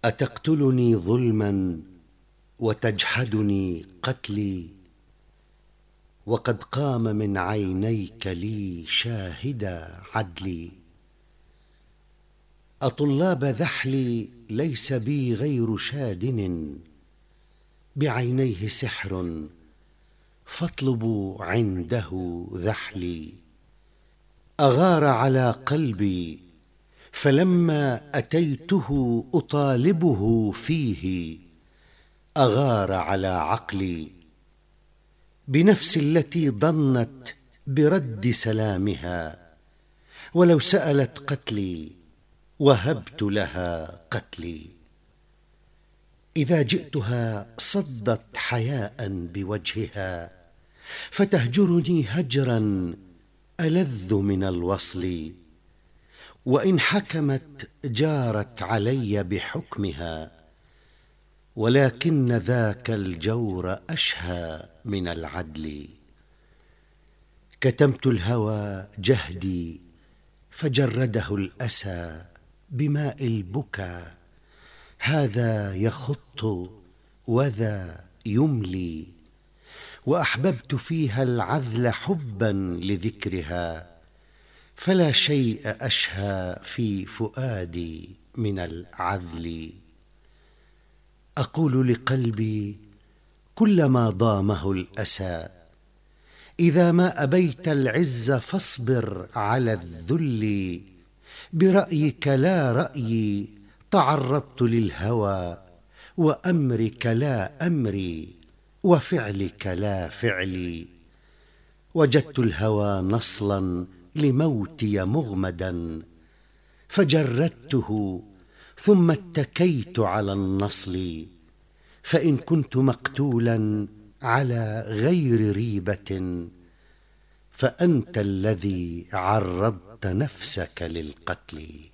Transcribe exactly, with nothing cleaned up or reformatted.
أتقتلني ظلما وتجحدني قتلي، وقد قام من عينيك لي شاهدا عدلي. أطلاب ذحلي ليس بي غير شادن، بعينيه سحر فاطلبوا عنده ذحلي. أغار على قلبي فلما أتيته أطالبه فيه، أغار على عقلي بنفسي التي ضنت برد سلامها، ولو سألت قتلي وهبت لها قتلي. إذا جئتها صدت حياء بوجهها، فتهجرني هجرا ألذ من الوصل. وإن حكمت جارت علي بحكمها، ولكن ذاك الجور أشهى من العدل. كتمت الهوى جهدي فجرده الأسى بماء البكا، هذا يخط وذا يملي. وأحببت فيها العذل حبا لذكرها، فلا شيء أشهى في فؤادي من العذل. أقول لقلبي كلما ضامه الأسى، إذا ما أبيت العز فاصبر على الذل. برأيك لا رأيي تعرضت للهوى، وأمرك لا أمري وفعلك لا فعلي. وجدت الهوى نصلا لموتي مغمدا، فجردته ثم اتكيت على النصل. فإن كنت مقتولا على غير ريبة، فأنت الذي عرضت نفسك للقتل.